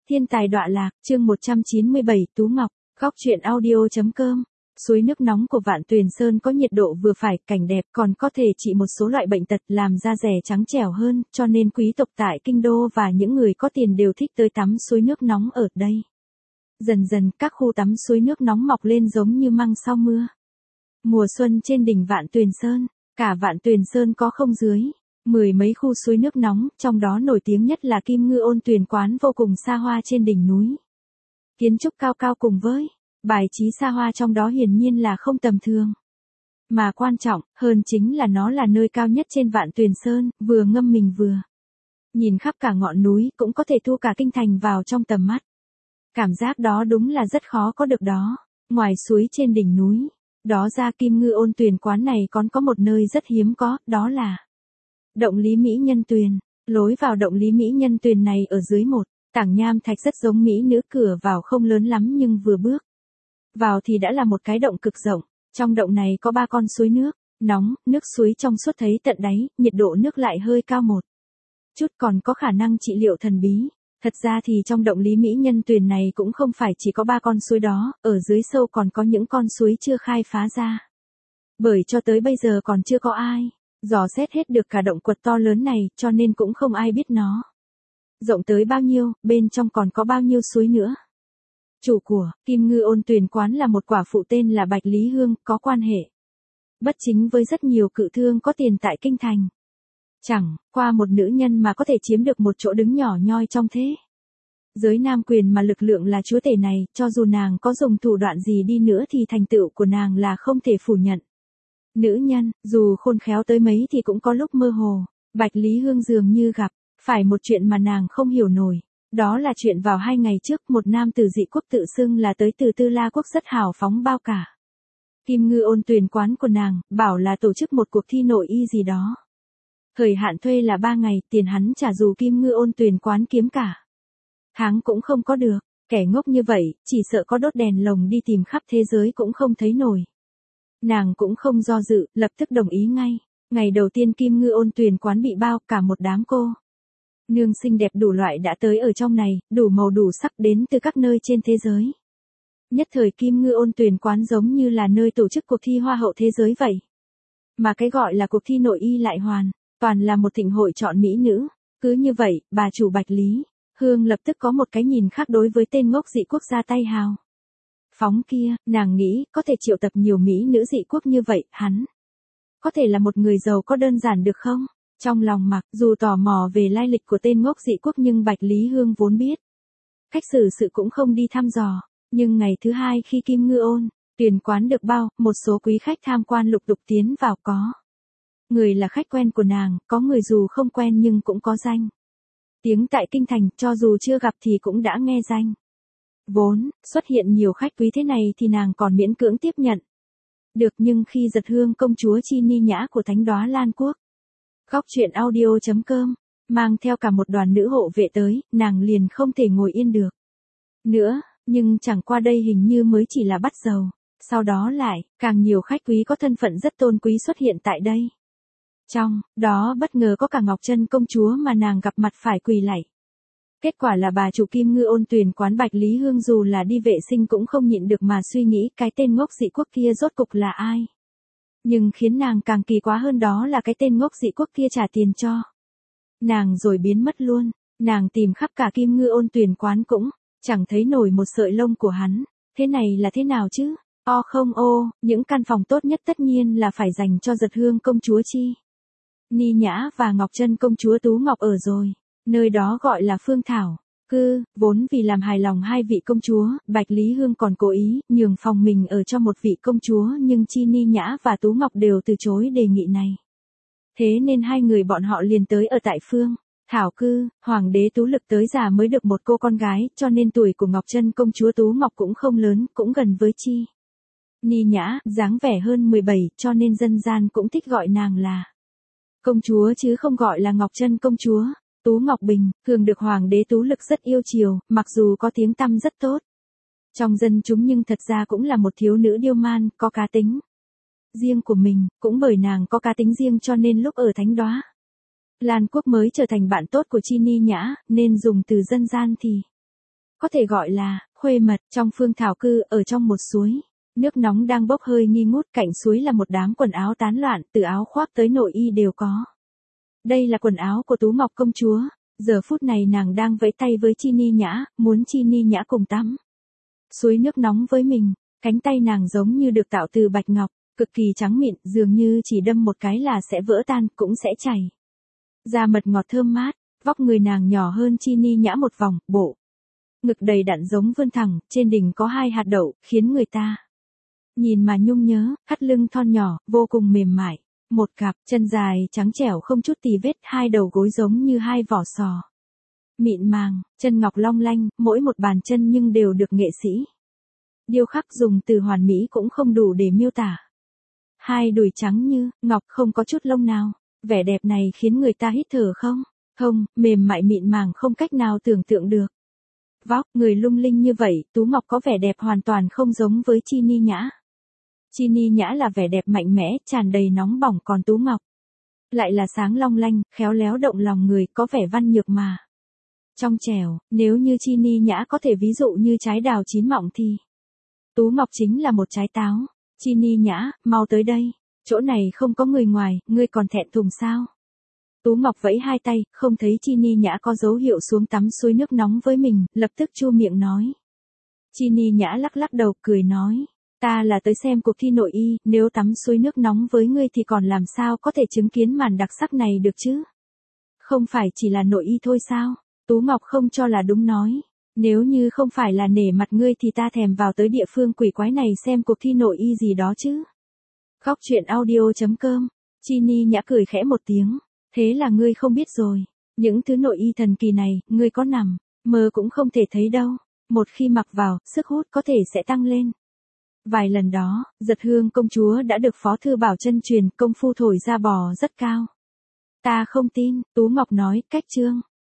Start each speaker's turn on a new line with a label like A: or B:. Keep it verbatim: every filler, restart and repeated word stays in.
A: Thiên tài đọa lạc, chương một trăm chín mươi bảy, Tú Ngọc, góc truyện audio.com. Suối nước nóng của Vạn Tuyền Sơn có nhiệt độ vừa phải, cảnh đẹp, còn có thể trị một số loại bệnh tật, làm da rẻ trắng trẻo hơn, cho nên quý tộc tại kinh đô và những người có tiền đều thích tới tắm suối nước nóng ở đây. Dần dần, các khu tắm suối nước nóng mọc lên giống như măng sau mưa. Mùa xuân trên đỉnh Vạn Tuyền Sơn, cả Vạn Tuyền Sơn có không dưới mười mấy khu suối nước nóng, trong đó nổi tiếng nhất là Kim Ngư Ôn Tuyền Quán vô cùng xa hoa trên đỉnh núi. Kiến trúc cao cao cùng với bài trí xa hoa trong đó hiển nhiên là không tầm thường. Mà quan trọng hơn chính là nó là nơi cao nhất trên Vạn Tuyền Sơn, vừa ngâm mình vừa nhìn khắp cả ngọn núi, cũng có thể thu cả kinh thành vào trong tầm mắt. Cảm giác đó đúng là rất khó có được đó. Ngoài suối trên đỉnh núi, đó ra Kim Ngư Ôn Tuyền Quán này còn có một nơi rất hiếm có, đó là Động Lý Mỹ Nhân Tuyền. Lối vào Động Lý Mỹ Nhân Tuyền này ở dưới một tảng nham thạch rất giống mỹ nữ, cửa vào không lớn lắm nhưng vừa bước vào thì đã là một cái động cực rộng. Trong động này có ba con suối nước nóng, nước suối trong suốt thấy tận đáy, nhiệt độ nước lại hơi cao một chút, còn có khả năng trị liệu thần bí. Thật ra thì trong Động Lý Mỹ Nhân Tuyền này cũng không phải chỉ có ba con suối đó, ở dưới sâu còn có những con suối chưa khai phá ra. Bởi cho tới bây giờ còn chưa có ai dò xét hết được cả động quật to lớn này, cho nên cũng không ai biết nó rộng tới bao nhiêu, bên trong còn có bao nhiêu suối nữa. Chủ của Kim Ngư Ôn Tuyền Quán là một quả phụ tên là Bạch Lý Hương, có quan hệ bất chính với rất nhiều cự thương có tiền tại kinh thành. Chẳng qua một nữ nhân mà có thể chiếm được một chỗ đứng nhỏ nhoi trong thế giới nam quyền mà lực lượng là chúa tể này, cho dù nàng có dùng thủ đoạn gì đi nữa thì thành tựu của nàng là không thể phủ nhận. Nữ nhân, dù khôn khéo tới mấy thì cũng có lúc mơ hồ. Bạch Lý Hương dường như gặp phải một chuyện mà nàng không hiểu nổi. Đó là chuyện vào hai ngày trước, một nam tử dị quốc tự xưng là tới từ Tư La Quốc rất hào phóng bao cả Kim Ngư Ôn Tuyền Quán của nàng, bảo là tổ chức một cuộc thi nội y gì đó. Thời hạn thuê là ba ngày, tiền hắn trả dù Kim Ngư Ôn Tuyền Quán kiếm cả tháng cũng không có được. Kẻ ngốc như vậy, chỉ sợ có đốt đèn lồng đi tìm khắp thế giới cũng không thấy nổi. Nàng cũng không do dự, lập tức đồng ý ngay. Ngày đầu tiên Kim Ngư Ôn Tuyền Quán bị bao, cả một đám cô nương xinh đẹp đủ loại đã tới ở trong này, đủ màu đủ sắc đến từ các nơi trên thế giới. Nhất thời Kim Ngư Ôn Tuyền Quán giống như là nơi tổ chức cuộc thi hoa hậu thế giới vậy. Mà cái gọi là cuộc thi nội y lại hoàn toàn là một thịnh hội chọn mỹ nữ. Cứ như vậy, bà chủ Bạch Lý Hương lập tức có một cái nhìn khác đối với tên ngốc dị quốc gia tay hào phóng kia. Nàng nghĩ có thể triệu tập nhiều mỹ nữ dị quốc như vậy, hắn có thể là một người giàu có đơn giản được không? Trong lòng mặc dù tò mò về lai lịch của tên ngốc dị quốc nhưng Bạch Lý Hương vốn biết cách xử sự cũng không đi thăm dò. Nhưng ngày thứ hai khi Kim Ngư Ôn Tuyền Quán được bao, một số quý khách tham quan lục tục tiến vào, có người là khách quen của nàng, có người dù không quen nhưng cũng có danh tiếng tại kinh thành, cho dù chưa gặp thì cũng đã nghe danh. Vốn xuất hiện nhiều khách quý thế này thì nàng còn miễn cưỡng tiếp nhận được, nhưng khi Giật Hương công chúa Chi Ni Nhã của Thánh Đóa Lan Quốc, góc truyện audio.com, mang theo cả một đoàn nữ hộ vệ tới, nàng liền không thể ngồi yên được nữa. Nhưng chẳng qua đây hình như mới chỉ là bắt đầu, sau đó lại càng nhiều khách quý có thân phận rất tôn quý xuất hiện tại đây. Trong đó bất ngờ có cả Ngọc Chân công chúa mà nàng gặp mặt phải quỳ lạy. Kết quả là bà chủ Kim Ngư Ôn Tuyền Quán Bạch Lý Hương dù là đi vệ sinh cũng không nhịn được mà suy nghĩ cái tên ngốc dị quốc kia rốt cục là ai. Nhưng khiến nàng càng kỳ quá hơn đó là cái tên ngốc dị quốc kia trả tiền cho nàng rồi biến mất luôn. Nàng tìm khắp cả Kim Ngư Ôn Tuyền Quán cũng chẳng thấy nổi một sợi lông của hắn. Thế này là thế nào chứ? O không ô, những căn phòng tốt nhất tất nhiên là phải dành cho Giật Hương công chúa Chi Ni Nhã và Ngọc Chân công chúa Tú Ngọc ở rồi. Nơi đó gọi là Phương Thảo Cư, vốn vì làm hài lòng hai vị công chúa, Bạch Lý Hương còn cố ý nhường phòng mình ở cho một vị công chúa, nhưng Chi Ni Nhã và Tú Ngọc đều từ chối đề nghị này. Thế nên hai người bọn họ liền tới ở tại Phương Thảo Cư. Hoàng đế Tú Lực tới già mới được một cô con gái, cho nên tuổi của Ngọc Chân công chúa Tú Ngọc cũng không lớn, cũng gần với Chi Ni Nhã, dáng vẻ hơn mười bảy, cho nên dân gian cũng thích gọi nàng là công chúa chứ không gọi là Ngọc Chân công chúa. Tú Ngọc Bình, thường được Hoàng đế Tú Lực rất yêu chiều, mặc dù có tiếng tăm rất tốt trong dân chúng nhưng thật ra cũng là một thiếu nữ điêu man, có cá tính riêng của mình. Cũng bởi nàng có cá tính riêng cho nên lúc ở Thánh Đóa Lan Quốc mới trở thành bạn tốt của Chi Ni Nhã, nên dùng từ dân gian thì có thể gọi là khuê mật, trong phương thảo cư ở trong một suối. Nước nóng đang bốc hơi nghi ngút, cạnh suối là một đám quần áo tán loạn, từ áo khoác tới nội y đều có. Đây là quần áo của Tú Ngọc công chúa, giờ phút này nàng đang vẫy tay với Chi Ni Nhã, muốn Chi Ni Nhã cùng tắm suối nước nóng với mình, cánh tay nàng giống như được tạo từ bạch ngọc, cực kỳ trắng mịn, dường như chỉ đâm một cái là sẽ vỡ tan, cũng sẽ chảy da mật ngọt thơm mát, vóc người nàng nhỏ hơn Chi Ni Nhã một vòng, bộ ngực đầy đặn giống vươn thẳng, trên đỉnh có hai hạt đậu, khiến người ta nhìn mà nhung nhớ, thắt lưng thon nhỏ, vô cùng mềm mại, một cặp chân dài trắng trẻo không chút tì vết, hai đầu gối giống như hai vỏ sò mịn màng, chân ngọc long lanh, mỗi một bàn chân nhưng đều được nghệ sĩ điêu khắc, dùng từ hoàn mỹ cũng không đủ để miêu tả. Hai đùi trắng như ngọc, không có chút lông nào, vẻ đẹp này khiến người ta hít thở không không, mềm mại mịn màng không cách nào tưởng tượng được. Vóc người lung linh như vậy, Tú Ngọc có vẻ đẹp hoàn toàn không giống với Chi Ni Nhã. Chi Ni Nhã là vẻ đẹp mạnh mẽ, tràn đầy nóng bỏng, còn Tú Ngọc lại là sáng long lanh, khéo léo động lòng người, có vẻ văn nhược mà trong trẻo. Nếu như Chi Ni Nhã có thể ví dụ như trái đào chín mọng thì Tú Ngọc chính là một trái táo. Chi Ni Nhã, mau tới đây, chỗ này không có người ngoài, ngươi còn thẹn thùng sao? Tú Ngọc vẫy hai tay, không thấy Chi Ni Nhã có dấu hiệu xuống tắm suối nước nóng với mình, lập tức chu miệng nói. Chi Ni Nhã lắc lắc đầu, cười nói, ta là tới xem cuộc thi nội y, nếu tắm suối nước nóng với ngươi thì còn làm sao có thể chứng kiến màn đặc sắc này được chứ? Không phải chỉ là nội y thôi sao? Tú Ngọc không cho là đúng nói, nếu như không phải là nể mặt ngươi thì ta thèm vào tới địa phương quỷ quái này xem cuộc thi nội y gì đó chứ. Khóc chuyện audio chấm com. Chi Ni Nhã cười khẽ một tiếng, thế là ngươi không biết rồi, những thứ nội y thần kỳ này, ngươi có nằm mơ cũng không thể thấy đâu, một khi mặc vào, sức hút có thể sẽ tăng lên. Vài lần đó, Giật Hương công chúa đã được Phó Thư Bảo chân truyền, công phu thổi da bò rất cao. Ta không tin, Tú Ngọc nói, cách chương.